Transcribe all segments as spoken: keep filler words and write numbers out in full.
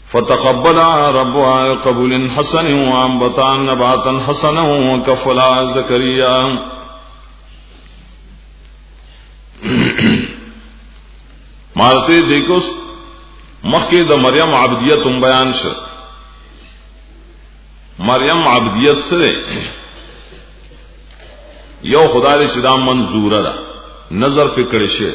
فتقبلها ربها قبول حسن وانبتها نباتا حسنا وكفلها زكريا. مالته دیکھو مخکې د مریم عبدیت هم بیان شو. مریم عبدیت سره یو خدای چې دا منظوره ده نظر په کړی شي،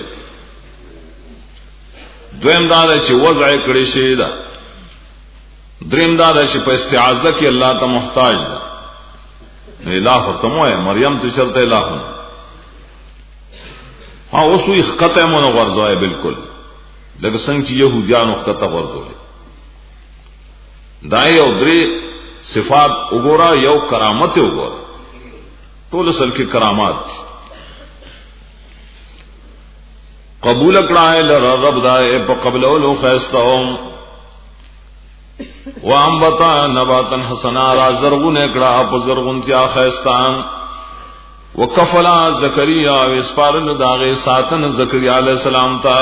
دویم دا چې وضع کړی شي ده، دریم دا چې په استعاذہ کې الله ته محتاج ده. الہ ورته مریم ته شرط الہ ها اوسو اخته مونږ ورځوي بالکل لکه څنګه چې يهوديان اخته ورځوي. دا یو درې صفات وګورا، یو کرامت وګورا، ټول اصل کې کرامات قبول کړه له رب دای په قبل اولو خاصتهم وانبتا نباتا حسنا را زرغون کړه په زرغون تیا خاصتان وکفلا زکریا و اسپارن داغه ساتن زکریا علیہ السلام ته.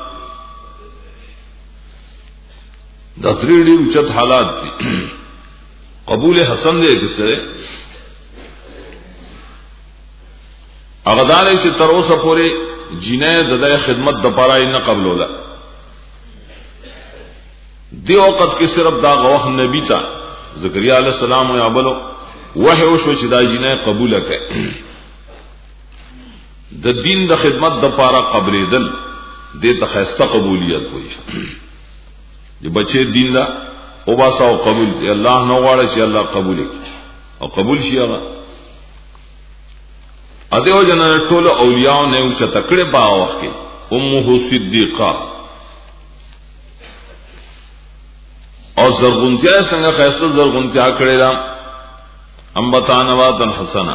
دا درې ډېر اوچت حالات دي. قبول حسن دې کسره هغه دانه چې تر اوسه پورې جنې د دې خدمت د پاره نه قبولوله. دی وخت کې صرف دا غوښ نبی ته زکریا علیہ السلام او ابلو وحی او شو چې دا جنې قبول کړي. د دین د خدمت د پاره قبلېدل دې ته خاصه قبولیت وایي. چې بچي دین دا او باسا او قبول الله نو غواړي چې الله قبول کړي او قبول شي. هغه اده جن ټول اولیاء نه او چې تکړه با وخت کې امه صدیقہ او زرغونتیا څنګه خاصه زرغونتیا کړي دا انبتانواتن حسنا.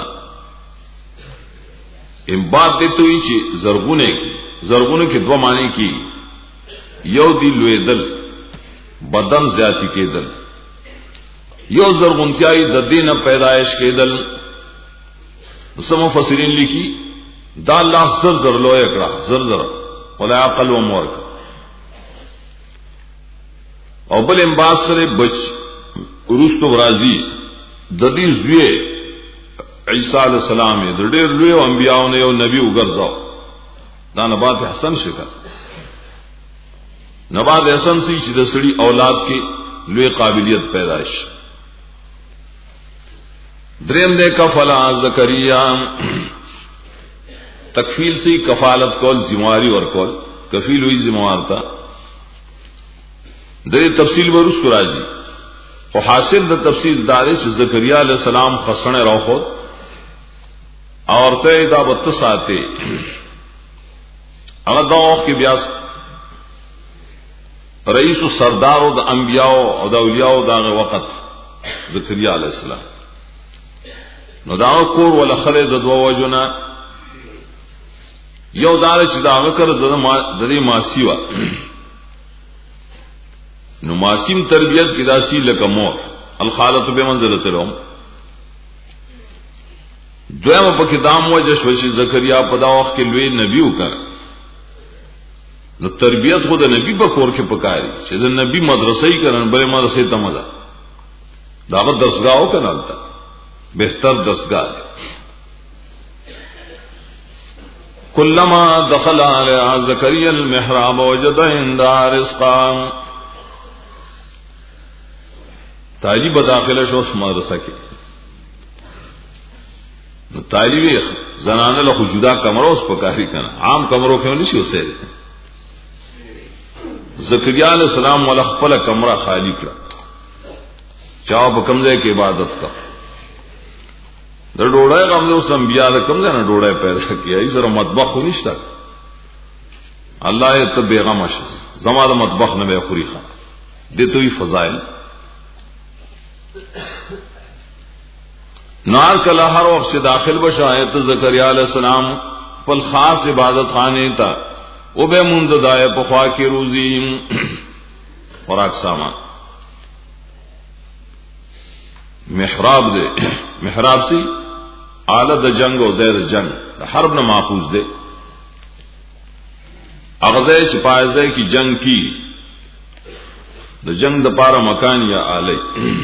ام بات دې توي چې زرغونه کې زرغونه کې دوه معنی کې یو دی لویدل بدن زیاتی کېدل، یو زرغونتیاي د دینه پیدائش کېدل. سم مفسرین لیکي دا الله زر زر لوی کړه، زر زر ولا عقل و مور او بل امباس سره بچ ورستو راضي د دې زوی عیسی علیہ السلام د ډېر لوی انبیاء نه یو نبی وګرځاو. دا نبات حسن شکا نبات حسن سی چې د سړي اولاد کې لوی قابلیت پیدا شي. دریم دې کفلا زکریا تکفیل سی کفالت کول ذمہواری ور کول کفیل ہوئی ذمہوار تا. درې تفصیل ورس راځي او حاصل د تفصیل دار چې زکریا علیہ السلام خسنه راخو اورته دا بت ساته هغه دا وخت کې بیا رئیس و سردار او د انبیاء او د اولیاء دغه وخت زکریا علیہ السلام نو دا کور ولا خلد د دوه وجونه یو دار چې دا وکړ د دې ماسی وا نو ماسیم تربیت کی داسی لکه مور الخالت بمنزله لهم. دویمه په کتاب وجه شوشي زکریا په دا وخت کې لوی نبی وکړ. نو تربیت خود نبی په کور کې پکاري چې د نبی مدرسې کړن بلې مدرسې ته مزه داغه درسګاو کنالتا بهتر درسګا. کلما دخل علی زکریا المحراب وجد عندها رزقا. طالب داخله شو مدرسه کې نو طالب زنانه له جدا کمرو اوس پکاري کنه عام کمرو کې نشي اوسه. زکریا علیہ السلام ول خپل کمره خالی کړه چا په کمزې کې عبادت کا. د ډوړای غم نو سم بیا د کمزې نه ډوړای پیدا کیای سره مطبخ نشته. الله یې ته بیغم شه زما د مطبخ نه به خوريخه دې توي فضائل. نار کله هر وخت سے داخل بشایت زکریا علیہ السلام پر خاص عبادت خانے تا او به مند دای په خوا کې روزي خوراک سامان. محراب دے محراب سی آلہ د جنگ او زید جنگ د حرب نه ماخوذ دے. اغزے چپائزے کی جنگ کی د جنگ د پاره مکان یا آلی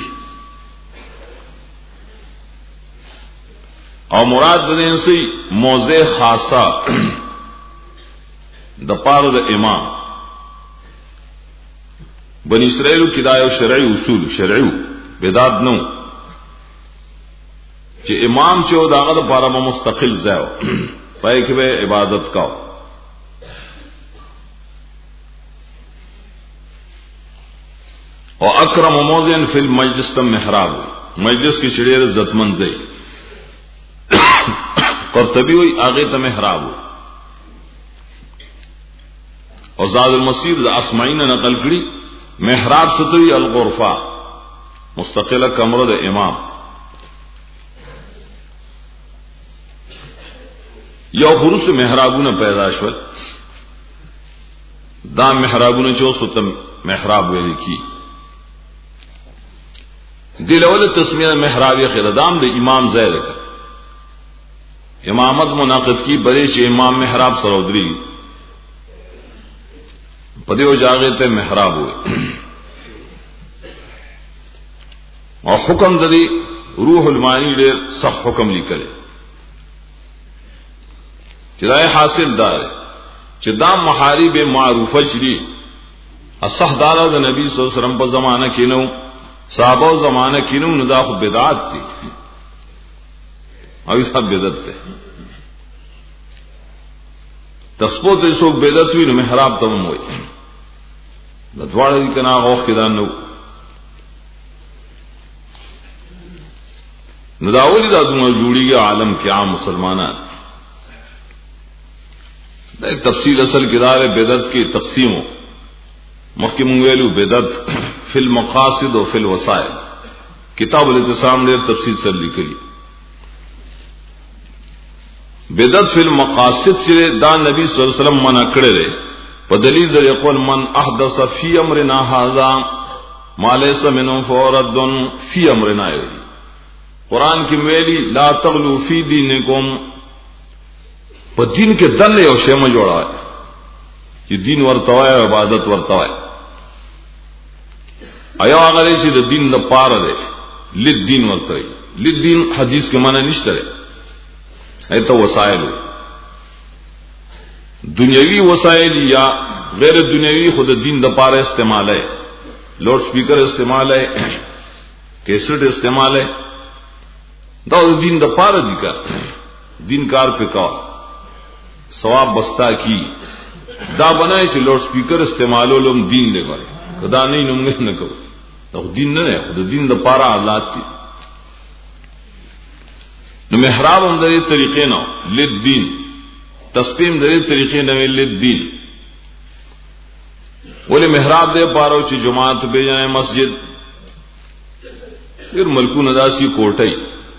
او مراد د دین سی موضع خاصه د پاره د امام بنی اسرائیل کی دا یو شرعي اصول شرعي بدعت نو چې امام چې داغه د پاره مستقل ځای پای کې به عبادت کاو او اکرم موضع فی المجلس تم محراب مجلس کی شریر عزت منزل قرطبی ہوئی آگے تا محراب اور زاد المسیر دا اسمعین نقل کری محراب ستوی الغرفہ مستقل کمرہ دا امام یو خروس محرابون پیدا شول دا محرابون چوس ختم محراب ویلی کی دل اول تسمیہ محراب خردام دے امام زید کا امامت منعقد کی بریش امام محراب سرودری پدی و جاگے تے محراب ہوئے اور حکم ددی روح المانی ڈیر سخت حکم لی کرے چدائے حاصل دار چدام محارب معروفہ شری اصح دارا دا نبی صلی اللہ علیہ وسلم پر زمانہ کینو صحابہ و زمانہ کینو ندا خود بدعات تھی ابھی سب بدعت تھے تسپو تے سوک بدعت ہوئی نو محراب تمام ہوئی دتواڑا دی کنا غوخ کدان نو نداولی دا دونگا جوڑی گیا عالم کے عام مسلمانان دا ایک تفصیل اصل کدار بدعت کی تقسیموں مخکم ویلو بدعت فی المقاصد و فی الوسائل کتاب الاعتصام دیر تفصیل سر لکلی بدعت فی المقاصد سے دا نبی صلی اللہ علیہ وسلم منع کرے رہے بدلیل در یقول من احدث فی امرنا هذا ما لیس منه فورد فی امرنا قرآن کی ویلی لا تغلو فی دینکم پا دین کے دن یو شیمہ جوڑا ہے کہ دین ورتوائے عبادت ورتوائے ایا اگر ایسی دا دین دا پارا دے لد دین ورتوئی لد دین حدیث کے معنی نشتر ہے ایتا وسائل ہوئی دنیاوی وسائل یا غیر دنیاوی خود دین دا پارا استعمال ہے لوڈ سپیکر استعمال ہے کیسٹ استعمال ہے دا دین دا پارا دی کر دین کار پہ کار ثواب بستا کی دا بنائے سے لوڈ سپیکر استعمال ہو لوگ دین دے کرے دا نہیں نمگے نہ کرو دا دین نہ ہے دا دین دا پارا آلات تھی نو محراب ہم دے طریقے نہ لد دین تسپیم دے طریقے نہ لد دین بولے محراب دے پارو چی جماعت بے جائے مسجد پھر ملکو نداسی کوٹائی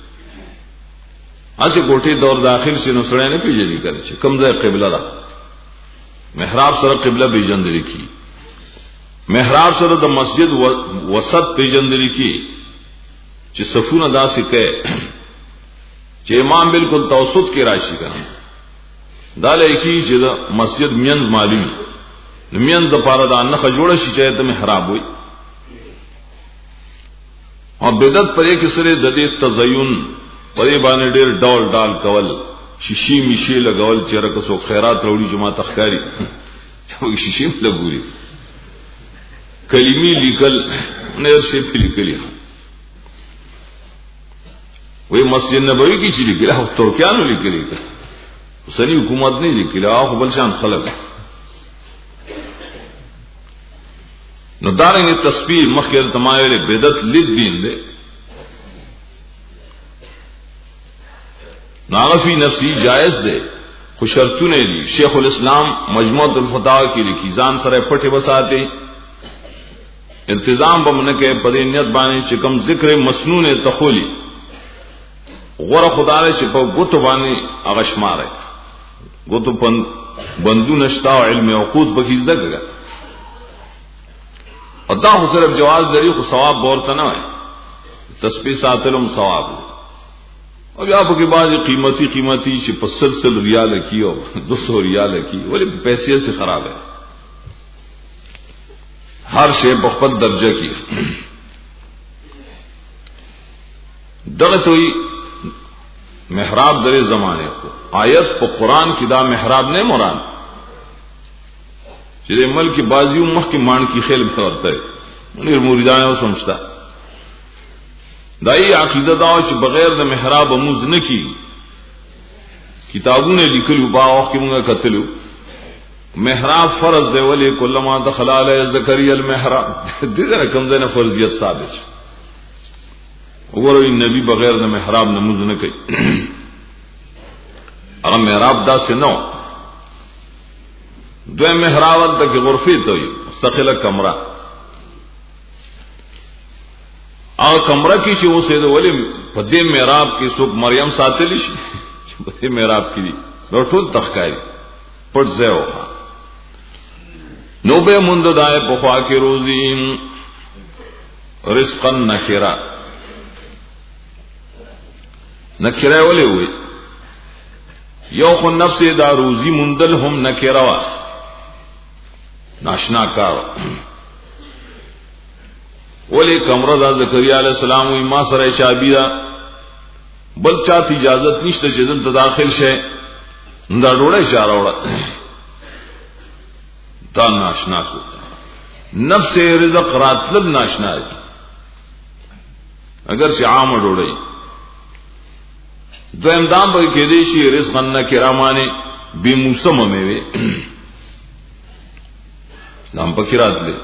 ایسے کوٹھی دور داخل سے نسڑے نے پیجلی کرے چھے کم دے قبلہ دا محراب سر قبلہ بیجندری کی محراب سر دا مسجد وسط بیجندری کی چھے صفون دا سکے چھے امام بالکل توسط کی راشی کرنا دا لئیکی چھے دا مسجد میند معلوم میند دا پارا دا نخ جوڑا شی چاہے تا محراب ہوئی اور بدعت پر ایک سرے ددے تزیون پدې باندې ډېر ډول ډال کول شیشي میشي لګول چیرې که څو خیرات وروړي جماعت اخکاری چې شیشي لګوري کلمې لیکل نه شي په لیکلي وې مسجد نبوي کې چې لیکل او ترکیانو لیکلي سنی حکومت نه لیکل او بل شان خلک نو دارنګ تسبیح مخکې تمایل بدعت لید دین ده ناغفی نفسی جائز دے خوشرتو نے دی شیخ الاسلام مجموعۃ الفتاوی کی لکھی زان سرے پٹھے بساتے التزام بمنکے پدے نیت بانے چکم ذکر مسنون تخولی غور خدا نے چپا گتو بانے اغشمار ہے گتو بندو نشتا علم عقود بکی ذکر گا ادا صرف جواز دری کو ثواب بورتا نہ ہے تسبیح ساتلم ثواب اب آپ کے بعد قیمتی قیمتی سے پسلسل ریال کی اور دو سو ریال کی بولے پیسے سے خراب ہے हर शे बखपत दर्जे की दग तो महराब दरे जमाने को आयत को कुरान की दा महराब ने मुराद चिरे मल की बाजियों मख की मान की खेल करता है मुनीर मुरीदान और समझता दाई अकीदत आओ बगैर द महराब अमूज न की किताबों ने लिखलू बाओ के मुंगा कतलू महराब फर्ज दे वली कुल्लमा दखला अलैहि ज़करिया अल महराब दिदर कम देना फर्जियत साबित वो नबी बगैर न महराब नमूज न कई अगर महराब दा से नो दो महराब तक गुरफी तो मुस्तकिल कमरा और कमरा की वो से वली पदे महराब की सुख मरियम सातलिश पदे महराब की रोटूल तखकारी पट जय नोबे मुंद दाए पुखवा की रोजी रिस्कन नकिरा नकिरा वाले हुए यो खुन नफ्स दा रोजी मुंदल हम नकिरावा नाशना कार वले कमरा दा ज़करिया अलैहि सलाम हुई मां सरे चाबीदा बल चात इजाजत निश्त जदल तदाखिल शे दा डोड़ा इशारा उड़ा दा नाशना होता नफ्स रिज़्क़ रातलब नाशना है अगर से आम डोड़े दो इमदाम पर के देशी रिज़्क़ न किरामाने बेमौसम में वे नाम पर किरात ले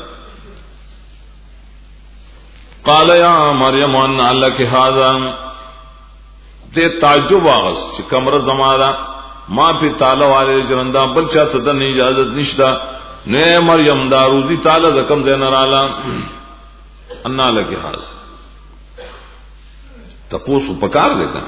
काल या मरियम अन अल्लाह के हाजा ते ताजुब आगस कमर जमारा मां पे ताला वाले जरंदा बच्चा तदन इजाजत निश्ता ने मरियम दारूजी ताला रकम देना राला अन्ना अल्लाह के हाज तपोस उपकार देता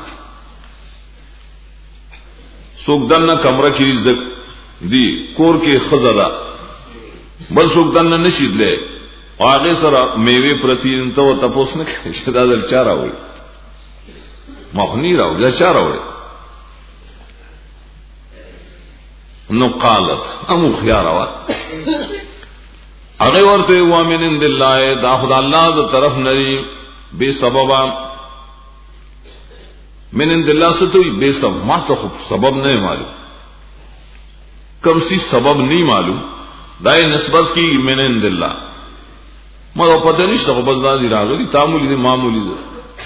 सुखदन कमरा की इज्जत दी कोर के खजदा बल सुखदन नशीद ले आगे सर मेवे प्रति तो तपोस न शदादल चारा हुई मखनी रहो या चारा हुए नुकालत अमु खियार हुआ अगे और तो हुआ मिन इंदिल्लाह दाखुद अल्लाह द तरफ नरी बेसबबा मिन इंदिल्लाह से तो बेसब मास तो सबब नहीं मालूम कम सी सबब नहीं मालूम दाए निस्बत की मिन इंदिल्लाह मगर पता नहीं तो बजदादी रागली तामुली दे मामूली दे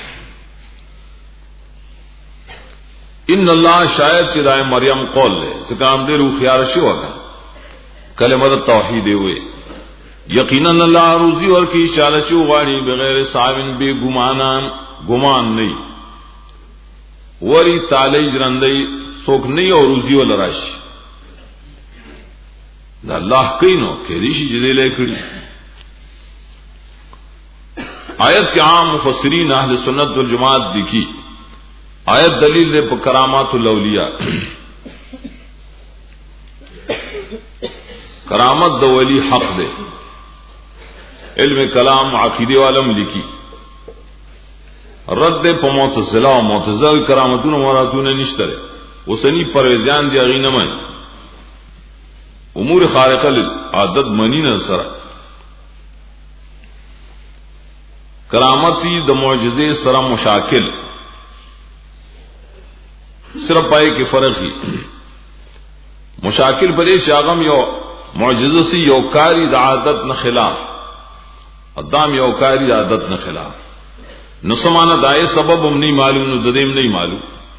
इन अल्लाह शायद चिदाए मरियम कौल ले सिकाम दे रू खियार शिवा का कलमत तौहीद हुए यकीनन अल्लाह रूजी और की शालशु वाणी बगैर साविन बेगुमाना गुमान नहीं वरी ताले जरंदई सोख नहीं और रूजी वाला राशि अल्लाह कई नो के ऋषि जदीले खड़ी आयत के आम मुफस्सिरीन अहले सुन्नत वल जमात दिखी आयत दलील दे पर करामातुल औलिया करामत द वली हक दे इल्म कलाम अकीदे वालम लिखी रद्द पे मुतज़िला और मुतज़िला करामतुन मरातुन निश्तरे उसनी परवेज़ान दिया गई नमय उमूर खारिक़ा लिल आदत मनी न सरा करामती द मुअजिज़े सरा मुशाकिल सिर्फ पाए के फर्क ही मुशाकिल बले शागम यो मुअजिज़े से योकारी द आदत न खिलाफ अदाम योकारी द आदत न खिलाफ नुसमाना दाए सबब हम नहीं मालूम न ददेम नहीं मालूम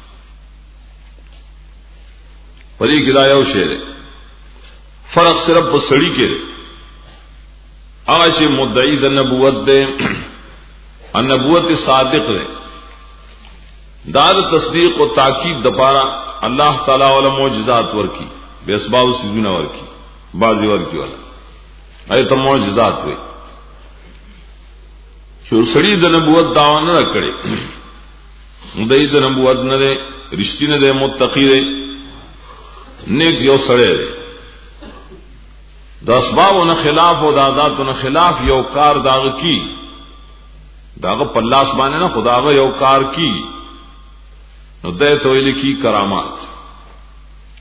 परी गिदाया शेर फर्क सिर्फ सड़ी के आज मुद्दई द नबुवत दे नबुवत सादिक दे दाद तस्दीक और ताकीद दपारा अल्लाह ताला वाला मौजिजात वर की बेसबाब सीजुना वर की बाजी वर की वाला अरे तो मौजिजात हुए सड़ी द नबुवत दावा न रखड़े मुदई द नबुवत न दे रिश्ती न दे मुत्तकी दे नेक यो सड़े दे द असबाब न खिलाफ और दादात न खिलाफ यो कार दाग की दाग पल्लास माने ना खुदागा यो कार की दे तो लिखी करामात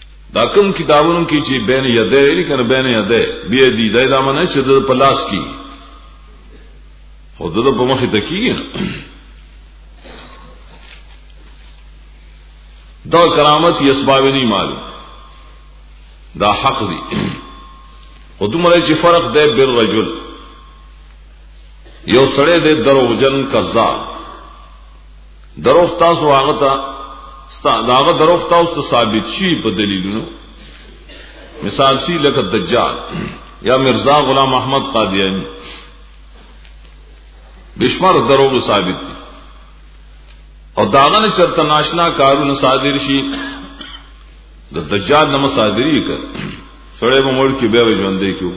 दाकम किताबों की ची बैन यदे लेकिन बैन यदे बियदी दे दामन है चिद पलास की دغه په مخې ته کیږي دا کرامت یې اسباب نه معلوم دا حق دی او دومره چې فرق دی بر رجل یو سړی دی دروغجن کذاب دروغ تاسو هغه ته داغه دروغ تاسو ثابت شي په دلیلونو مثال شي لکه دجال یا مرزا غلام احمد قادیانی بشمار دروغ ثابت دي او داغه نشرت ناشنا کارونه صادر شي د دجال نم صادری کړ سړی په مړ کې به ژوندې کېو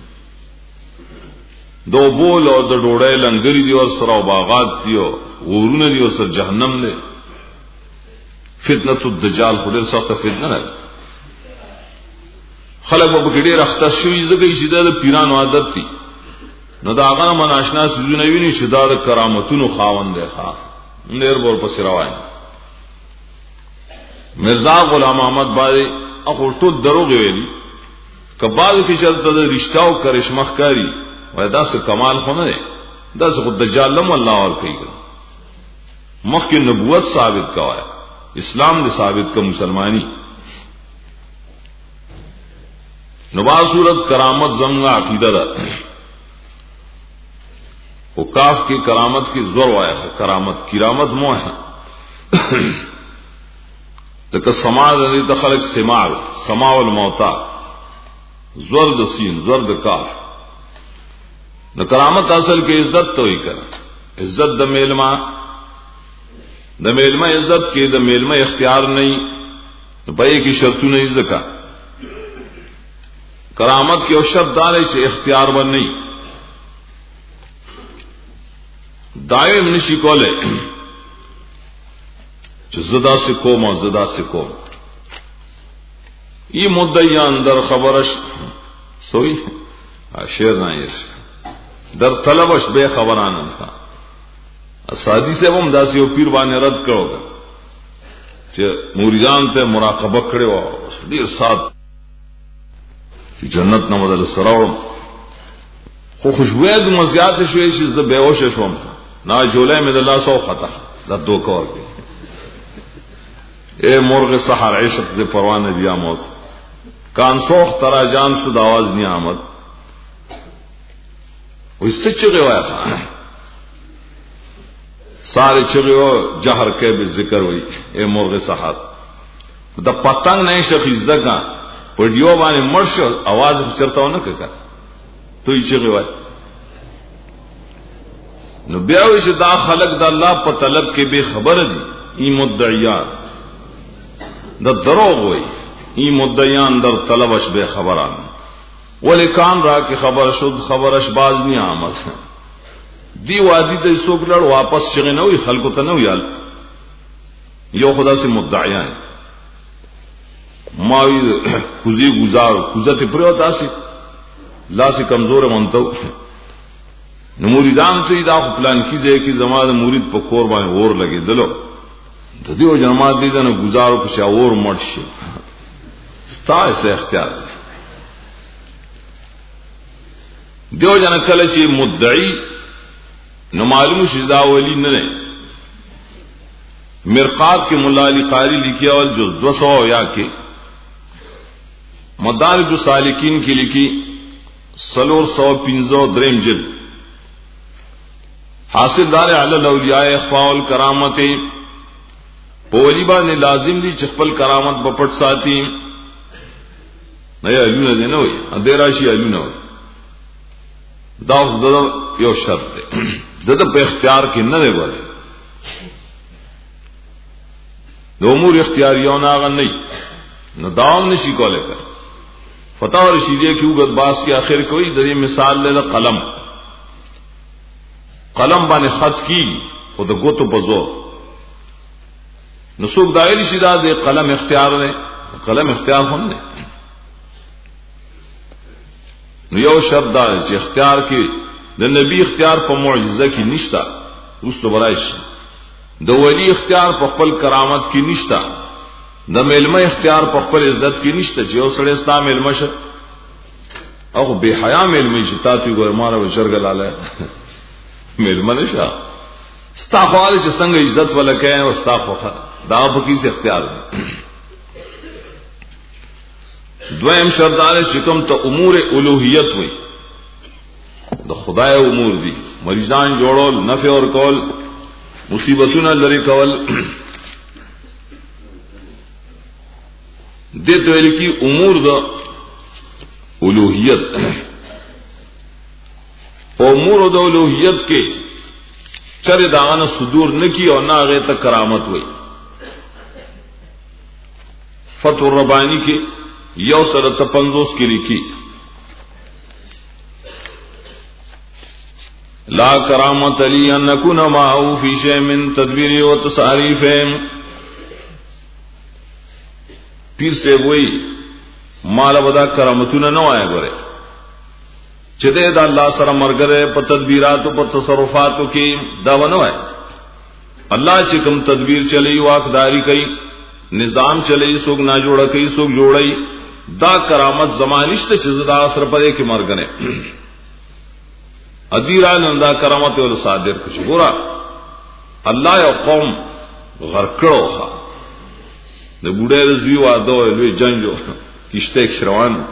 دو بول او د ډوړې لنګری دی او سره باغات دی او ورونه دی او سر جهنم دی فتنه الدجال خو ډېر سخت فتنه ده خلک په کې ډېر اخته شوی زګی چې د پیرانو عادت دي نو دا هغه من آشنا سيزونه ویني چې دا د کرامتونو خاوند دی ها ډېر ور پسې روان مرزا غلام احمد باندې اخو ټول دروغ ویلي کبال کې چلته د رښتاو کرشمخ کاری وای دا څه کمال خو نه دی دا څه دجال لم الله اور کوي مخکې نبوت ثابت کوایا اسلام دې ثابت کا مسلمانی نبا صورت کرامت زمغه عقیده ده او کاف کی کرامت کی زور وایا کرامت کرامت مو ہے لکه سما دې تخلق سماع سماع الموتى زور د سین زور د کاف نو کرامت اصل کې عزت تو ہی کړه عزت د میلما د میلما عزت کې د میلما اختیار نه نو پای کې شرطونه یې ځکه کرامت کې او شرط دار چې اختیار و نه دائم نشي کوله چې زدا سے کوم او زدا سے کوم ای مدعیان در خبرش سوئی شعر نه یې در طلبش به خبرانه اسادی سے هم داسې او پیر باندې رد کړو چې مریدان ته مراقبه کړو ډیر سات چې جنت نه مدل سره خو خوشبوې د مزيات شوي چې زه به اوښ شوم نا جولای مې د الله سو خطا د دو کور کې اے مرغ سحر عشق ز پروانه دیا موز کان سوخ ترا جان شد आवाज نہیں آمد وې څه چغه وایي سارے چغه جهر کې به ذکر وای اے مرغ سحر د پتنګ نه شخص دغه پډیو باندې مرشل आवाज چرته نه کړه ته یې چغه وای نو بیا وې چې دا خلق د الله په طلب کې به خبر دي ای مدعیان د دروغ وای ای مدعیان در طلبش به خبران ولیکان را کی خبر شد خبرش باز نہیں آمد دی وادی ته څوک لړ واپس چغه نه وي خلکو ته نه ویل یو خدا سے مدعیان ما کوزي گزار کوزته پرو تاسو لا سے کمزور مونته نو مریدان ته دا پلان کیږي چې زماده مرید په کور باندې اور لګي دلو د دې جماعت دې نه گزارو په شاور مرشي تاسو اختیار دیو جن کله چې مدعی نو معلوم شي دا ولی نه نه مرقات کے مولا علی قاری لکھی اور جو دو سو یا کے مدارج السالکین کی لکھی سلور سو پنزو دریم جلد حاصل دار علی الاولیاء اخفاء الکرامت پولیبا نے لازم دی چخپل کرامت بپٹ ساتھی نیا علو نہ دینا ہوئی اندیراشی علو نہ ہوئی دا دا یو شرط ہے دا پہ اختیار کی نہ دے بولے دو امور اختیاریوں ناغا نہیں نہ داوم نشی کولے کر فتح رشیدیہ کی اوگت باس کے آخر کوئی دری مثال لے دا قلم قلم بانے خط کی خود گوتو پزور نسوک دائری شدہ دے قلم اختیار نے قلم اختیار ہم نے یو شرط دا چې اختیار کې د نبی اختیار په معجزه کې نشتا رسو برایش د ولی اختیار په خپل کرامت کې نشتا د ملمه اختیار په خپل عزت کې نشتا چې یو سړی ستا ملمه شه او به حیا ملمه چې تاسو ګورماره و شرګلاله میرمن شاه ستا خواله چې څنګه عزت ولکې او ستا خو دا په کیسه اختیار دی. دویم شرط دا چې کوم ته امور الوهیت وي د خدای امور دي، مریضان جوړول، نفع اور کول، مصیبتونه لري کول، دې ته ویل کی امور د الوهیت. امور د الوهیت کې چره داغه صدور نکی او نه هغه ته کرامت وي. فتح الربانی کې یو سره تپندوس کې لیکي لا کرامت لی ان نکون معه فی شیء من تدبیر و تصاریف. پیر سے وہی مال ودا کرامتونه نه وای غره چې دې د الله سره مرګره په تدبیرات او په تصرفاتو کې دا ونه وای. الله چې کوم تدبیر چلی واکداری کوي، نظام چلی، څوک نه جوړه کوي، څوک جوړي، دا کرامت زمانشته چې زدا سره پدې کې مرګنه ادیران دا کرامت ول صادر کړي. ګورا الله یو قوم غرقړو ښا د ګډه رضوی واده لوی جنجو کشته شروان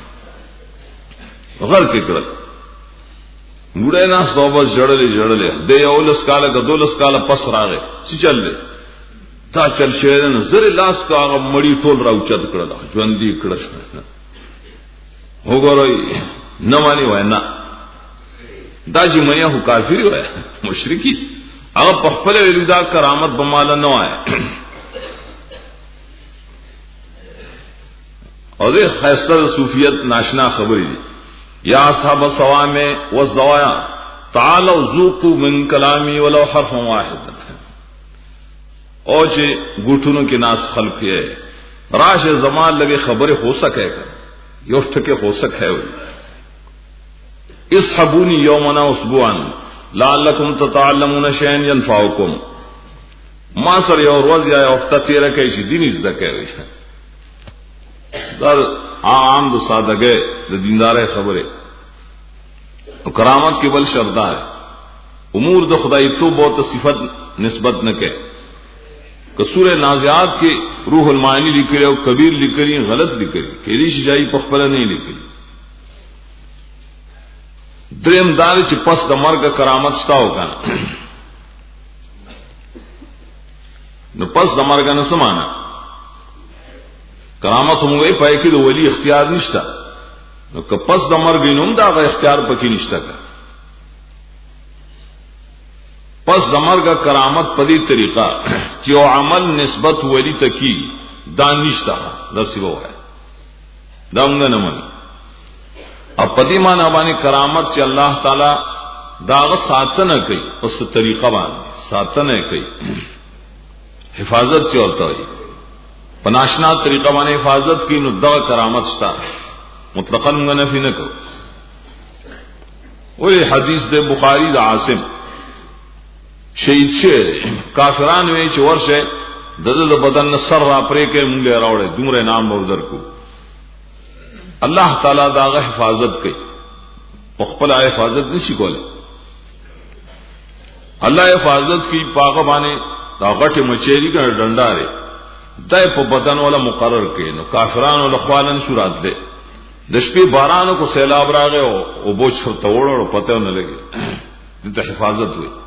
غر کې کړل. ګډه نه صوبه جړلې جړلې د یو لس کاله د دولس کاله پس راغې چې چل دې تا چل شهرن زر لاس کا مړی ټول راوچت کړل، ژوند دې کړل. وګورئ نه مانی وای نه دا چې مې هو کافر وای مشرکی هغه په خپل ویل دا کرامت بمال نه وای. او دې خاصه صوفیت ناشنا خبرې دي. یا اصحاب الصوامع والزوایا تعالوا ذوقوا من کلامی ولو حرف واحد. او چې ګوټونو کې ناس خلق یې راشه زمان لګي خبره هو سکے یو ټکه هو سکے. اسحبوني يومنا اسبوعا لعلكم تتعلمون شيئا ينفعكم. ما سره یو ورځ یا هفته تیر کوي چې دین زده کوي. در عام د سادهګۍ د دیندارۍ خبره او کرامت کې بل شردار امور د خدای توب او صفت نسبت نه کوي. کہ سورہ نازعات کے روح المعانی لکھ رہے ہو، کبیر لکھ رہی غلط لکھ رہی کیری شجائی پخپلا نہیں لکھ رہی. دریم دار چې پس د مرګ کرامت شتا ہوگا نو پس د مرګ نه سمانا کرامت هم وی پای کې د ولی اختیار نشتا. نو که پس د مرګ نوم دا غ اختیار پکې نشتا کا پس د مرګ کرامت په دې طریقه چې او عمل نسبت ولی تکی دانشتا درسي وای دا موږ نه مانی. اب پدی مانا باندې کرامت چې الله تعالی داغه ساتنه کوي په ست طریقه باندې ساتنه کوي، حفاظت چورته وي په ناشنا طریقه باندې حفاظت کوي. نو دا کرامت شتا مطلقاً موږ نفي نه کوو. وې حدیث د بخاری د عاصم شهید شه کافرانو وی چې ورشه دغه بدن سر را پرې کې مونږ له راوړې دومره نام ورਦਰ کو. الله تعالی داغه حفاظت کوي، په خپل حفاظت نشي کوله. الله حفاظت کوي پاغه باندې دا غټه مچېری ګر ډنډاره دای په بدن ولا مقرر کړي. نو کافرانو له خوالن شورات ده د شپې بارانو کو سیلاب راغی او بوج ته وړو پته نه لګي. د حفاظت وي.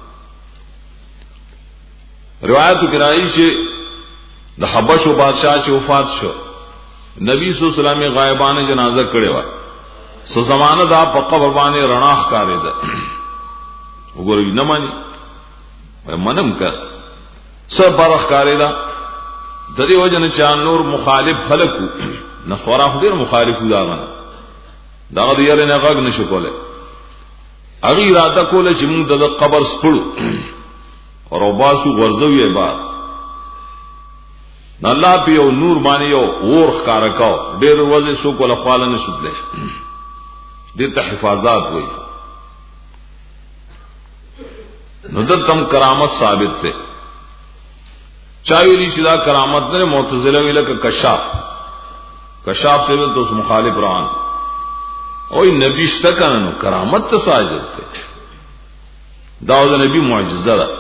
روایت کې راځي چې د حبشو بادشاہ چې وفات شو، نبی صلی الله علیه وسلم غایبانه جنازه کړې و. سو زمانه دا په قبر باندې رڼا ښکارې ده. وګورئ نه مانی منم کا سب بارخ ښکارې ده. د دې وجه چې نور مخالف خلقو نصارا خو ډیر مخالفو داغه داغه د یاره نه غږ نشو کوله. اغه اراده کوله چې موږ د قبر سپړو اور باسو غرزوی با الله په یو نور باندې یو اور ښکارا کاو ډېر وځي سو کوله خاله نشدل دې ته حفاظت وای. نو د تم کرامت ثابت ته چاویلی شدا کرامت نه معتزله ویل ک کشاف کشاف سے تو اس مخالف روان او نبی شته کنه کرامت ته ساجد ته دا د نبی معجزه ده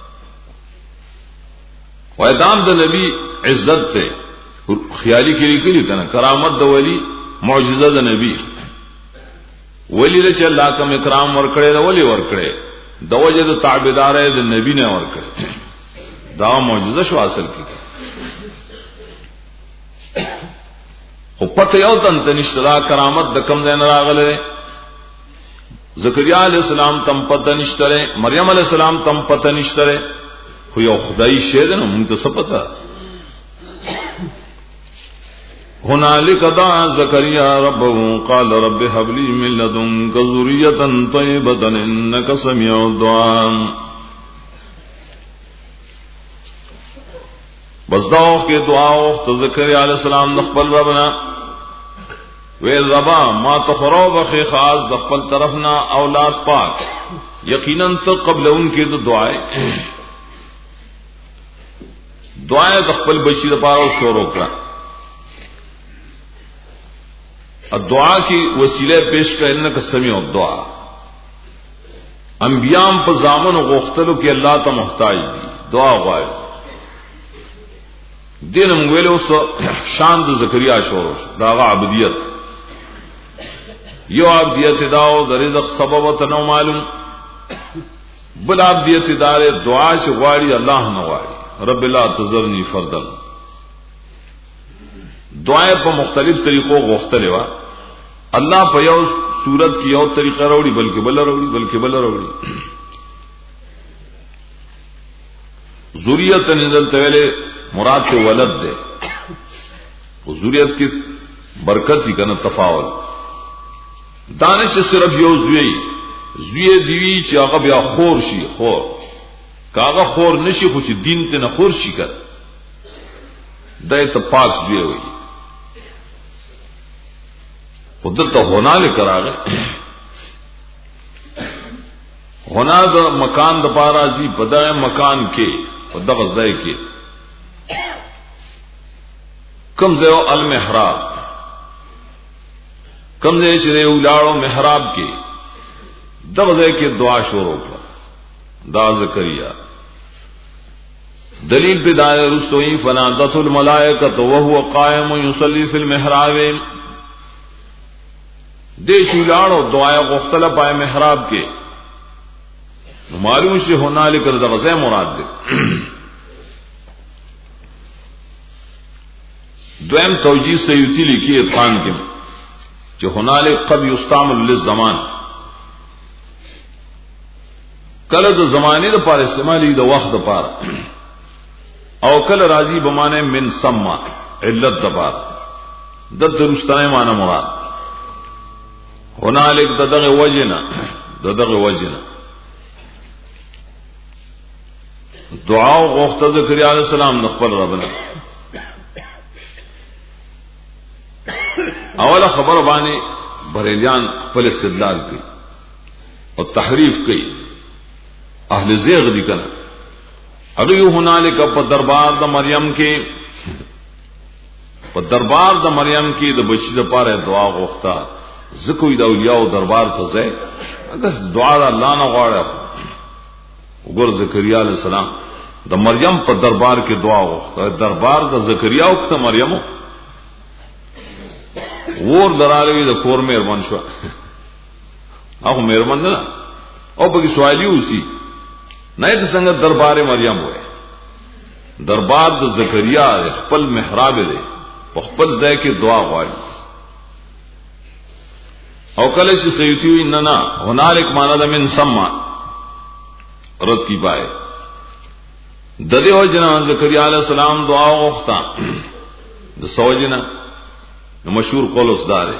و ادم د نبی عزت ته خیالي کې لیکلي کنه کرامت د ولی معجزه د نبی ولی له چې الله کوم اکرام ورکړي دا ولی ورکړي د وجه د تعبیدار د نبی نه ورکړي دا معجزه شو اصل کې خو پته یو تن تنشتلا کرامت د کم ځای نه راغله زکریا علیہ السلام تم پته نشته مریم علیہ السلام تم پته نشته خو یو خدای شه ده نو موږ ته څه پته هنالک دعا زکریا ربه قال رب هب لي من لدنك ذرية طيبة انك سميع الدعاء بس دا وخت کې دعا وخت زکریا علیہ السلام د خپل ربنا وی ربا ما تخرو بخی خاص د خپل طرفنا اولاد پاک یقینا تو قبل ان کې د دعای دعای د خپل بچی لپاره شروع کړه الدعا کی وسیلہ پیش کرنے کا سمیع الدعا انبیاء په زامن غوښتلو کې الله ته محتاج دي دعا غواړي دین موږ له اوس شان د زکریا شروع دا عبادت یو عبادت داو د رزق سبب ته نو معلوم بل عبادت دار دعا چې غواړي الله نه غواړي رب لا تذرنی فردا دعا په مختلف طریقو غوښتلې و الله په یو صورت کې یو طریقه راوړي بلکې بل راوړي بلکې بل راوړي ذریت نزل تویلې مراد ته ولد ده او ذریت کې برکت کی کنه تفاول دانش صرف یو زوی زوی دی چې هغه بیا خور شي خور کاغه خور نشي خو چې دین ته نه خور شي کړ دای ته پاک زوی وي قدرت ہونا لے کر آگے ہونا دا مکان دا پارا جی بدع مکان کے بدغ زے کے کم زے المحراب کم زے چرے اولاڑو محراب کے دغ زے کے دعا شروع کر دا زکریا دلیل پہ دائے رستوئی فنادت الملائکۃ وهو قائم یصلی فی المحراب دیش لاڑو دعائے غختلہ پائے محراب کے معلوم سے ہونا لے کر دغزے مراد دے دویم توجیہ سیوتی لکھی اتقان کے جو ہونا لے قد یستعمل للزمان کل دو زمانے دا پار استعمالی دا وقت دا پار او کل راضی بمانے من سما علت دا پار دد درستانے مانا مراد هنالک دغه وجنا دغه وجنا دعا او غوښته زکریا علیہ السلام نخبر ربنا اوله خبر باندې بریلیان خپل استدلال کوي او تحریف کوي اهل زیغ دي کنه هغه هنالک په دربار د مریم کې په دربار د مریم کې د بچی لپاره دعا غوښته زکوی دا اولیاء دربار ته ځای اگر دعا الله نه غواړي وګور زکریا علیہ السلام د مریم په دربار کې دعا وغوښته دربار د زکریا او د مریم ور درالوی د کور مهربان شو هغه مهربان نه او په کې سوالی وسی نه د څنګه دربار مریم وای دربار د زکریا خپل محراب دی په خپل ځای کې دعا غواړي او کله چې سیوتی وی نه نه هنالک معنا د من سما رد کی پائے د دې وجنا زکریا علیہ السلام دعا وغوښته د سوجنا مشهور قول اسدار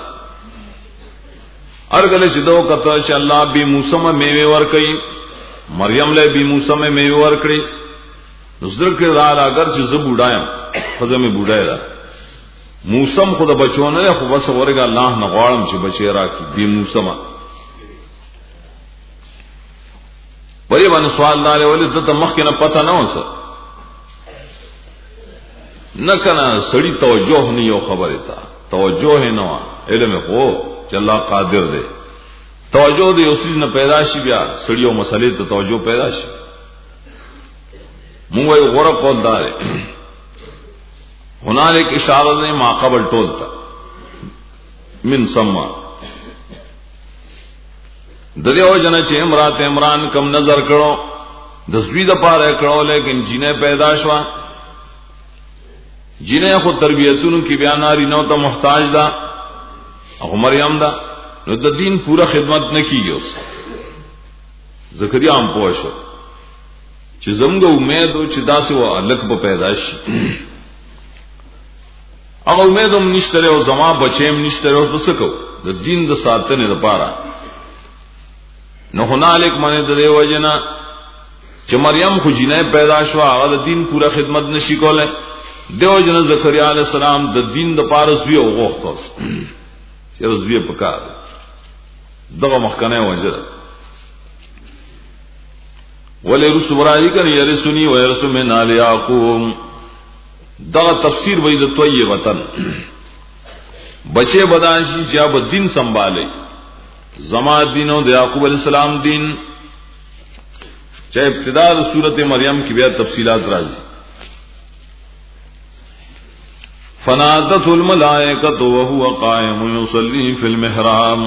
ارګل چې دوه کته چې الله به موسم میوه ور کوي مریم له به موسم میوه ور کړی نظر کې را اگر چې ز بوډایم خزه می بوډای را موسم خود بچونه خو بس ورګه الله نه غواړم چې بچی راکې به موسم ولی باندې سوال لاله ولی ته مخ کې نه پتا نه وسه نه کنه سړی توجه نه یو خبره تا توجه نه علم هو چې الله قادر دی توجه دې اوسې نه پیدا شي بیا سړیو مسلې ته توجه پیدا شي. موږ یو غوړه قول دار هنالک اشاره نه ما قبل ټولتا من سما د دې وجنه چې امرات عمران کم نظر کړو د زوی د پاره کړو لیکن جنې پیدا شو جنې خو تربیتونو کې بیا ناری نو ته محتاج ده او مریم ده نو د دین پورا خدمت نه کیږي. اوس زکریا هم پوه شو چې زموږ امید او چې داسې و الک په پیدا شي هغه امید هم نشته او زما بچیم نشته او څه کو د دین د ساتنې لپاره نو هنالک باندې د دیو جنا چې مریم خو جنې پیدا شو هغه د دین پورا خدمت نشي کولای. دیو جنا زکریا علیہ السلام د دین د پارس وی او غوښتل چې روزوی پکار دغه مخکنه وجه ولې رسول راځي کنه يرسوني ويرسو من آل يعقوب دغه تفسیر وې د طیبتن بچي بدانشي چې اب دین سنبالي زما دینو د یعقوب علیہ السلام دین چې ابتدا د سورته مریم کې بیا تفصيلات راځي. فنادت الملائکۃ وهو قائم يصلي في المحراب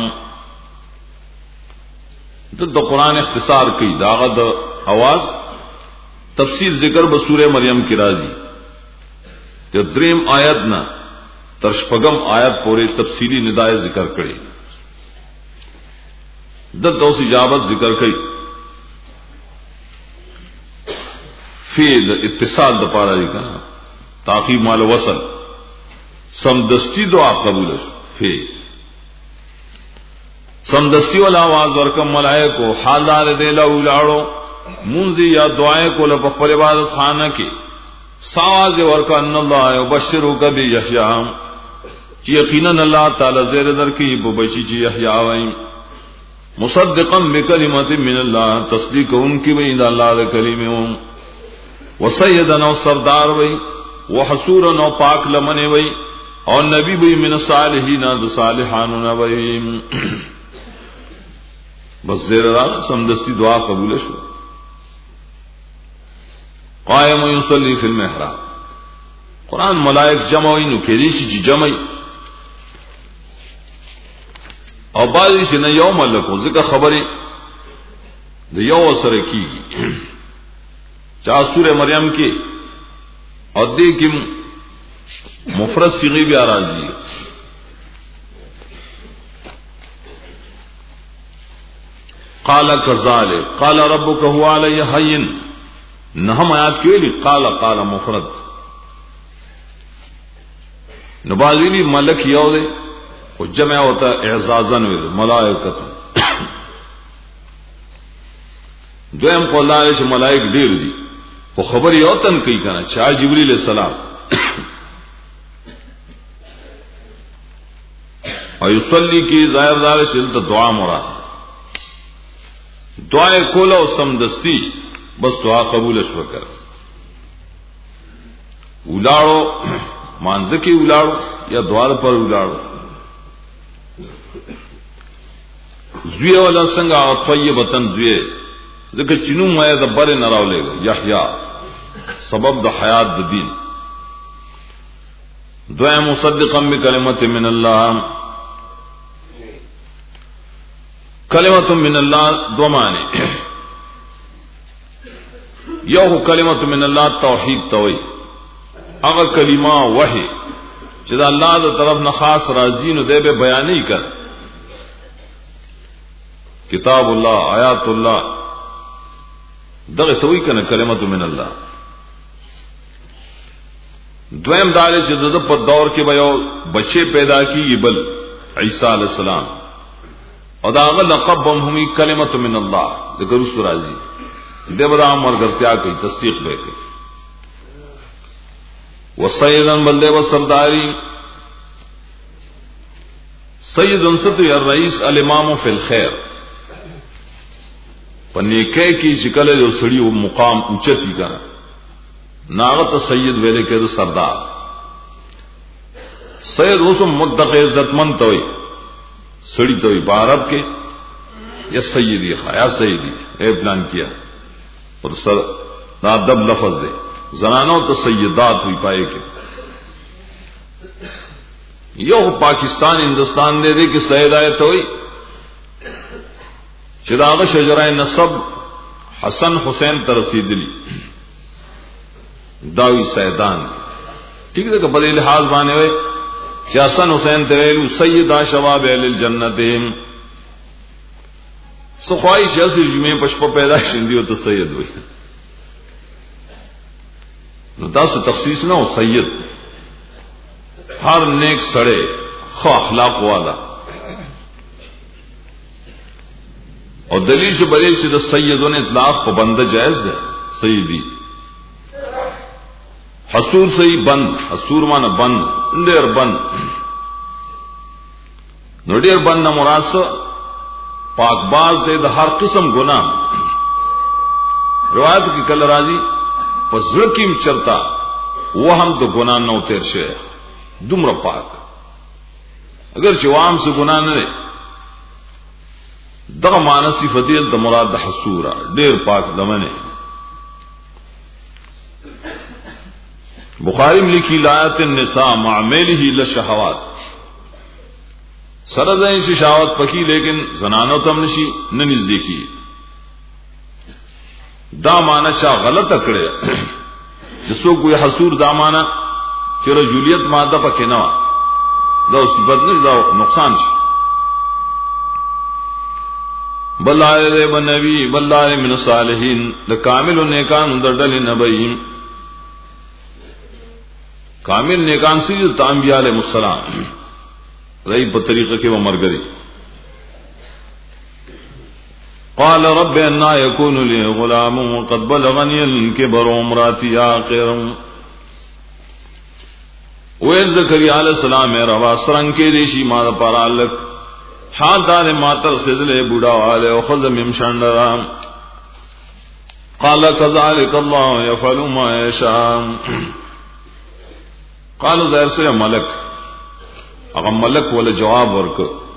د قرآن اختصار کوي داغه د आवाज تفصیل ذکر به سورہ مریم کی راځي ته دریم آیت نه تر شپږم آیت پورې تفصیلی ندای ذکر کړي د توس اجابت ذکر کړي فی د اتصال د پاره دی کنه تعقیب مال وصل سمدستی دعا قبول فی سمدستی والا आवाज ورکم ملائکو حالدار دے لو لاړو منزی یا دعائے کو له خپل عبادت خانه کې ساواز ورکا ان الله یبشرک بیحیی چې یقینا الله تعالی زیر در کې په بشی چې یحیی وای مصدقا بکلمت من الله تصدیق ان کی وین الله د کلمه وسیدنا سردار وای وحسورنا پاک لمنه وای او نبی وای من الصالحین د صالحانو نه وای بس زیر را سمدستی دعا قبول شو. قائم یصلی فی المحراب قرآن ملائک جمعوی نو کېدی شي چې جمعي او بعضی شي نه یو ملکو ځکه خبره د یو سره کیږي چا سورہ مریم کې او دې کې مفرد صيغه بیا راځي قال كذلك قال ربك هو علي هين نهم آیات کې ویلي قال قال مفرد نبازوی ملک یو دے خو جمع ہوتا اعزازن ویل ملائکت دویم قول دار چې ملائک ډیر دي خو خبر یو تن کوي کنه چا جبرئیل السلام او یصلی کی ظاهر دار شل ته دعا مراد دعا کوله او سمدستی بس دعا قبول شو کر ولاړو مانځ کې ولاړو یا دوار پر ولاړو زوی ولا څنګه او طیبتن زوی ځکه چینو مې د بر نه راولې یحیی سبب د حیات د دین دعا مصدقا بکلمت من الله کلمت من الله دو معنی یو کلمت من الله توحید توي هغه کلمه وحی چې دا الله د طرف نه خاص راځي نو دی به بیانې کړ کتاب الله آیات الله دغه توي کنه کلمت من الله. دویم دار چې د په دور کې به یو بچي پیدا کیږي بل عیسی علی السلام او دا هغه لقب هم همي کلمت من الله ذکر رسول راځي دبر امر کرتیا کوي تصدیق به کوي وسیدن بلده و سرداری سید انصت یا رئیس الامام فی الخير پنیکه کی شکل جو سړی او مقام اوچتی کا ناغت سید ویلے کے سردار سید رسم مدق عزت مند توئی سڑی توئی عرب کے یا سیدی خیا سیدی اے پلان کیا اور سر ادب لفظ دے زنانوں تو سیدات ہوئی پائے کہ یو پاکستان ہندوستان دے دے کہ سید آیت ہوئی چراغ شجرہ نسب حسن حسین ترسیدلی داوی سیدان ٹھیک ہے کہ بدے لحاظ بانے ہوئے کہ حسن حسین تریلو سیدہ شباب اہل الجنت سخواہش ایسی جمعے پشپا پیدا شندی ہو تو سید ہوئی دس تخصیص نہ ہو سید ہر نیک سڑے خو اخلاق والا اور دلیل سے بلیل سے سیدوں نے اطلاق کو بند جائز ہے سیدی حصور سہی بند حصور مانا بند ڈیر بند نو ڈیر بند نہ مراد پاک باز دے دا ہر قسم گناہ روایت کی کل راضی پزرکیم چرتا وہ ہم تو گناہ نو تیر شیخ دمر پاک اگر چوام سے گناہ نہ رہے دغ مانسی فتیل تو مراد حصورا ڈیر پاک دمنے بخاری میں لکھی لایت النساء مع میلہ للشہوات سرزین سے شہوت پکی لیکن زنانو تم نشی نہ نزدیکی دا مانا شاہ غلط اکڑے جس کو کوئی حصور دا مانا کہ رجولیت مادہ پکے نہ دا صفت نہیں دا نقصان شی بلائے بنبی بلائے من صالحین لکامل نیکان دردل نبیین کامل نیکان سی جو انبیاء علیہ السلام رہی بطریقہ کے وہ مر گئی قال رب انا يكون لي غلام وقد بلغني الكبر وامراتي عاقر ویل زکریا علیہ السلام میرا واسرنگ کے دیشی ماں پارا لک حال دار ماتر سدلے بوڑھا والے اخذ من شندرا قال كذلك الله يفعل ما يشاء قالوا ظاہر سے ملک اگر ملک والا جواب ورک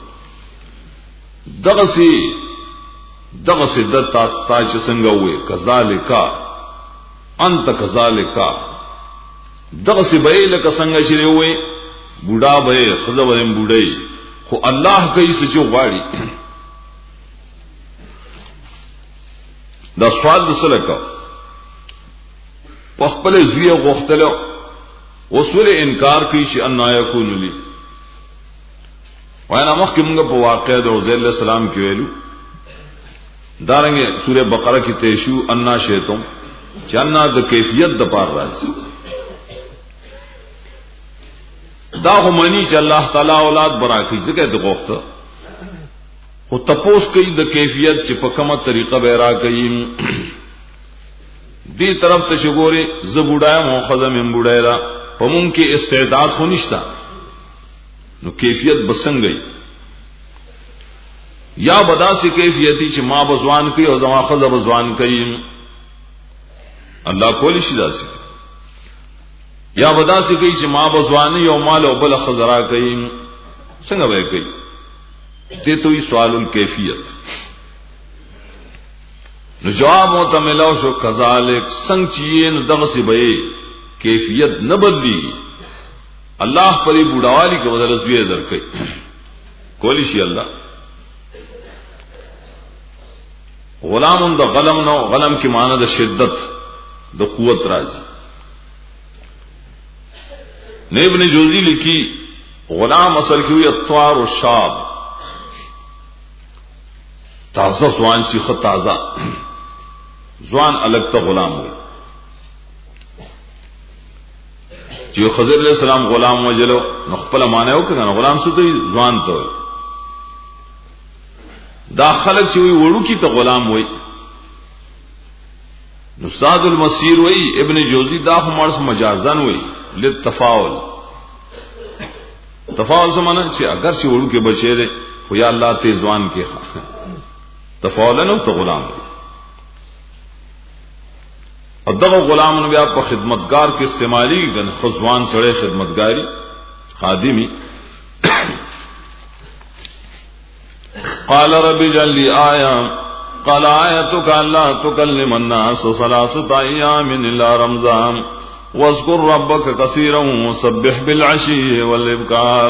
دغسی دغسی دتا تاج سنگا ہوئے کذالکا انت کذالکا دغسی بے لک سنگا شری ہوئے بوڑھا بے خزا بے بوڑھائی خو اللہ کئی سچو غاڑی دا سوال دسلکا پخپل زوی غختلو وصول انکار کی شی انا یکون لی وانا مخی منگا پا واقع دا عزیز علیہ السلام کی ویلو دارنگے سورہ بقرہ کی تیشو انا شیطم چی انا دا کیفیت دا پار راز دا خمانی چی اللہ تعالی اولاد برا کی زکر دا گوختا خود تپوس کئی دا کیفیت چی پا کمت طریقہ بیرا کئی دی طرف تشگوری زبوڑایا موخذا من بوڑایا پمون کے استعداد ہو نشتا نو کیفیت بسنگ گئی یا بدا سی کیفیتی چھ ماں بزوان کی اور زمان خزا بزوان کی اللہ کولی شدا سی یا بدا سی کئی چھ ماں بزوانی اور مال و بل خزرا کی سنگا بے کئی تے تو ہی سوال الکیفیت نو جواب ہوتا ملاو شو کذالک سنگ چیئے نو دغسی بے کیفیت نہ بدلی اللہ پری بوڑھاوالی کے بدل رضوی در کئی کولی شی اللہ غلام دا غلم نو غلم کی معنی دا شدت دا قوت راجی نیب نے جوزی لکھی غلام اصل کی ہوئی اطوار و شاب تازہ زوان سیخ تازہ زوان الگ تا غلام ہوئی جو خضر علیہ السلام غلام وجلو نخپل مانے ہو کہ غلام سے تو زوان تو دا خلق چی ہوئی وڑو کی تو غلام ہوئی نصاد المسیر ہوئی ابن جوزی دا ہمارس مجازن ہوئی للتفاول تفاول سے مانا چی اگر چی وڑو کے بچے رے وہ یا اللہ تیزوان کے تفاولن تو غلام ہوئی اور دغه غلام نو بیا په خدمتگار کې استعمالي غن خزوان سره خدمتگاری خادمی قال رب اجعل لي آية قال آيتك ألا تكلم الناس ثلاثة أيام إلا رمضان واذكر ربك كثيرا وسبح بالعشي والإبكار.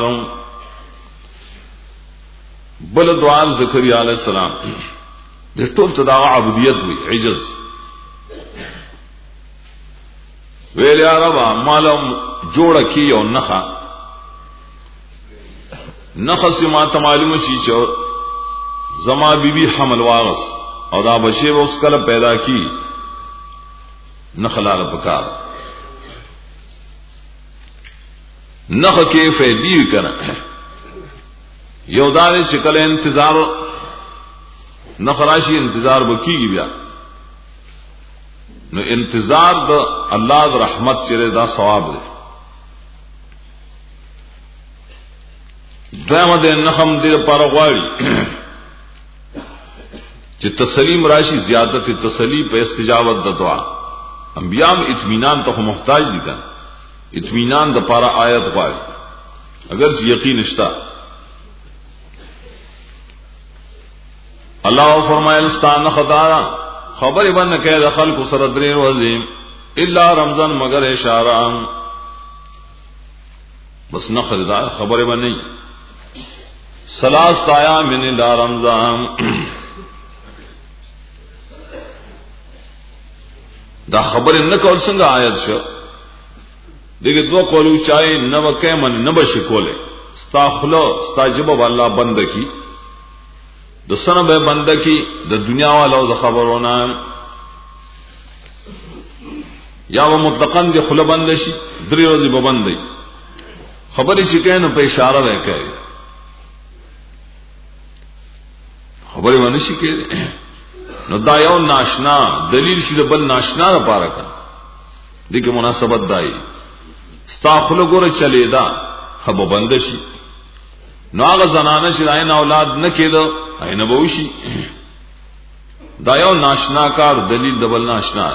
بل دعا زكریا علیہ السلام د ټول تدا عبودیت وی عجز ویل یا رب مالم جوړه کی او نخا نخص ما ته معلومه شي چې زما بیبي حمل واغس او دا بچي اوس کله پیدا کی نخلاله پکار نخ کې فیدی کنه یو دار چې کله انتظار نخراشي انتظار وکیږي بیا نو انتظار د الله د رحمت چره دا ثواب دی. دویمه د نخم دې پر غواړي چې تسلیم راشي زیادت تسلی په استجابت د دعا. انبیاء اطمینان ته محتاج دي کنه اطمینان د پاره آیت غواړي اگر چې یقین نشتا. اللہ فرمائے استان خطارا خبر بن کہ خلق سردر وزیم الا رمضان مگر اشارہ بس نہ خریدار خبر بن نہیں ثلاث ایام من الا رمضان دا خبر نہ کول څنګه آیت شو دغه دوه قولو چای نو کې من نه بشکوله استغفر استجب الله بند کی د سنه به بنده کی د دنیا والو د خبرونه یا و مطلقاً دی خله بند شي درې ورځې به بندي خبرې چې کین په اشاره وکړي خبرې ونه شي کې نو دا یو ناشنا دلیل شي د بل ناشنا لپاره کړه دغه مناسبت دای استغفر ګوره چلی دا خبر بند شي نو هغه زنانه چې عین اولاد نه کېدو عین بوشي دا یو ناشنا کار دلیل دبل ناشنا.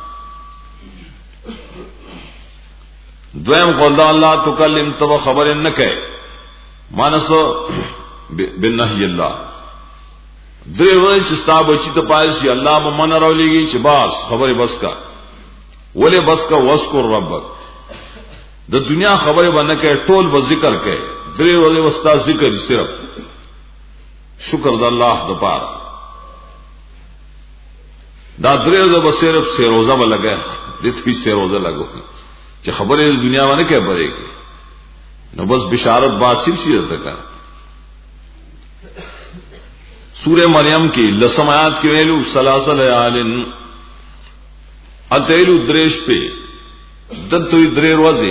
دویم قول دا اللہ تکلم تو خبر نہ کہے مانسو بالنهی اللہ درې ورځې چې ستا بچی ته پایسي الله به من راولېږي چې باس خبره بس کا ولې بس کا واذکر ربک د دنیا خبره باندې کې ټول به ذکر کې درې ورځې وستا ذکر صرف شکر د الله د پاره دا درې ورځې به صرف سه روزه به لګا دې ته سه روزه لګو چې خبره د دنیا باندې کې بریږي نو بس بشارت باسل شي ته کا. سورہ مریم کی لسم آیات کی ویلو سلاسل عالن اتیلو دریش پہ دتوی دریر وزی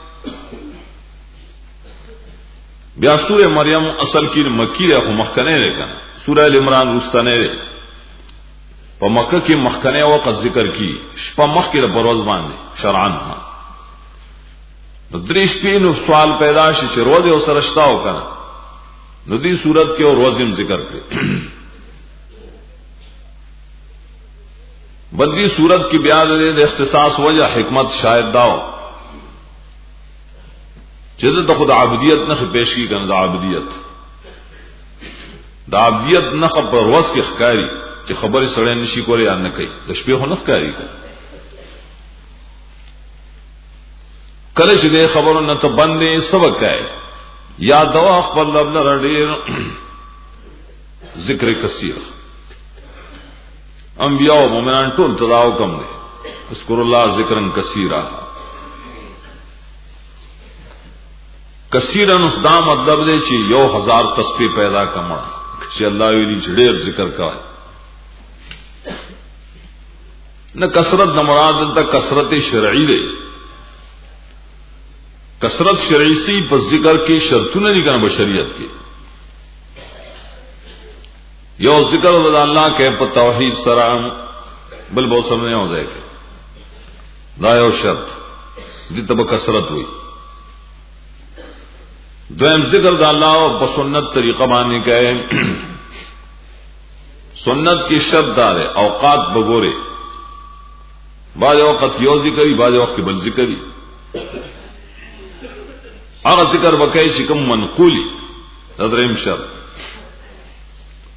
بیا سورہ مریم اصل کی مکی رہے خو مخکنے رہے کنا سورہ العمران رستنے رہے پا مکہ کی مخکنے وقت ذکر کی شپا مخ کی پروز باندے شرعان ہاں دریش پہ نو سوال پیدا شی چھ روزے و سرشتا ہو کنا ندی صورت کے اور روزم ذکر کے بدی صورت کی بیان دے اختصاص وجہ حکمت شاید داو چیزے تو خود عابدیت نہ پیش کی کرنا دا عابدیت دا عابدیت نہ پر روز کی خکاری کہ خبر سڑے نشی کو یا نہ کئی تشبیہ ہو نہ خکاری کا کلش دے خبر نہ تو بندے سبق ہے یا دوا خپل لبل رډیر ذکر کثیر انبیاء او مومنان ټول تداو کم دي اذکر الله ذکرن کثیرا کثیرا نو دا مطلب دی چې یو ہزار تسبیح پیدا کما چې الله ویلي چې ډیر ذکر کا نه کثرت د مراد ته کثرت شرعی دی کثرت شرعی سی پر ذکر کی شرطوں نہیں کرنا بشریعت کی یو ذکر رضا اللہ کے پر توحید سرام بل بہت سمجھنے ہو جائے کہ دا یو شرط دی تب کثرت ہوئی دویم ذکر دا اللہ پر سنت طریقہ ماننے کا ہے سنت کی شرط دار ہے اوقات بگورے بعض اوقات یو ذکری بعض اوقات کی بل ذکری اگر ذکر وکای چې کوم منقولی تدریم شرط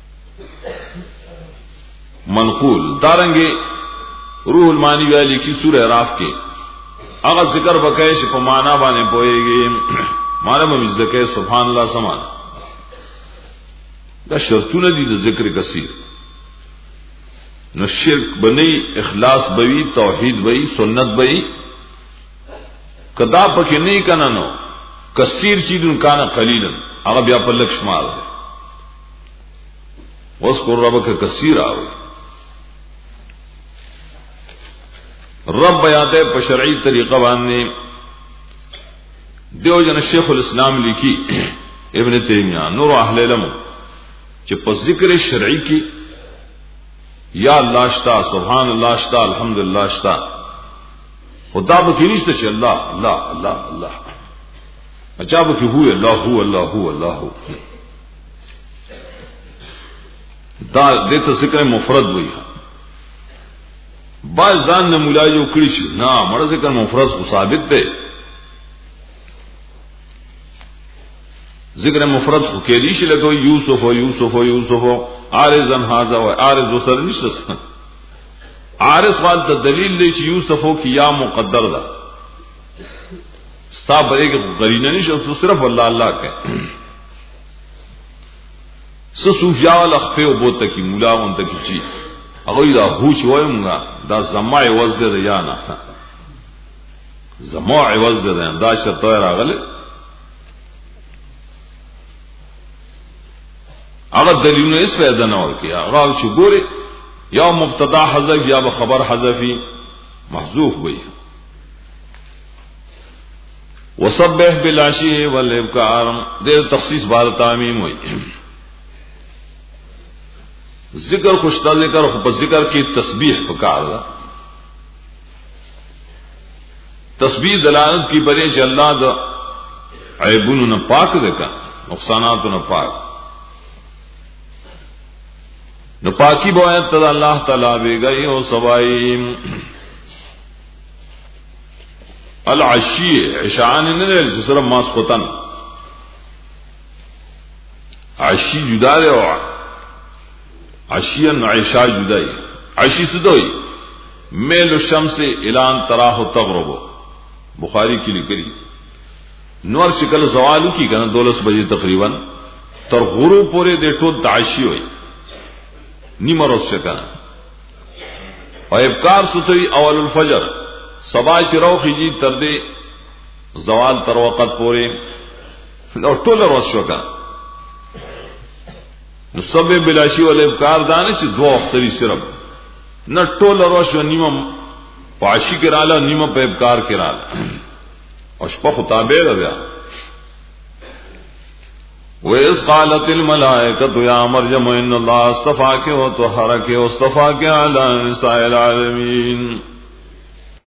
منقول دارنګي روح المانی والی کی سورہ اعراف کې هغه ذکر وکړي چې په معنا باندې پويږي معنا به ذکر سبحان الله سمان دا شرطونه دي د ذکر کثیر نو شرک بنی اخلاص بوي توحید بوي سنت بوي کدا پکې نه کنا نو کثیر چیزن کان قلیلا هغه بیا په لک شمار دی واذكر ربک کثیرا وي رب یاد په شرعي طریقه باندې دیو جن شیخ الاسلام لیکي ابن تیمیہ نور اهل علم چې په ذکر شرعي کې یا الله شتا سبحان الله شتا الحمدلله شتا خدا به کې نشته چې الله الله الله الله اچھا به کې هو الله هو الله هو الله دا دته ذکر مفرد وایي باز ځان نه مولا یو کړی شي نه مړ ذکر مفرد خو ثابت دی ذکر مفرد خو کې دي چې لکه یوسف او یوسف او یوسف عارض هذا و عارض سر نشته عارض وال ته دلیل دی چې یوسف او کی یا مقدر ده صاحب ایک قرینه نشه صرف الله الله کې سو صوفیا ول اخفه او بوته کی مولا اون ته کی چی هغه دا هوچ وایمغه دا زما عوض ده یا نه زما عوض ده دا شرط راغله هغه دلیلونه اس پیدا نه ورکی هغه چې ګوره یا مبتدا حذف یا خبر حذفی محذوف وي وسبح بالعشی والابکار دې تخصیص بار تعمیم وي ذکر خوشتا ذکر خو په ذکر کې تسبیح پکار ده تسبیح دلالت کی بری چې الله د عیبونو نه پاک ده کا نقصاناتو نه پاک نو پاکی بوایت تدا اللہ تعالی بے گئی ہو سوائی العشی عشان نه جسر ماس قطن عشی جدا دے ہو عشی عشاء جدا ہے عشی سدوئی میل الشمس الان تراہ تغرب بخاری کی لکھی نور شکل زوالو کی کنا دولس بجے تقریبا تر غروب پورے دے ټول تعشی ہوئی نیمه روز شکنا او ابکار ستوی اول الفجر سبا چې روخی جی تر دې زوال تر وخت پورې نو ټول روز شکنا نو سبه بلاشی ول ابکار دانه چې دوه وخت لري صرف نه ټول روز نیمه پاشی کراله نیمه په ابکار کراله او شپه خطابه بیا وَإِذْ قَالَتِ الْمَلَائِكَةُ يَا مَرْيَمُ إِنَّ اللَّهَ اصْطَفَاكِ وَطَهَّرَكِ وَاصْطَفَاكِ عَلَى نِسَاءِ الْعَالَمِينَ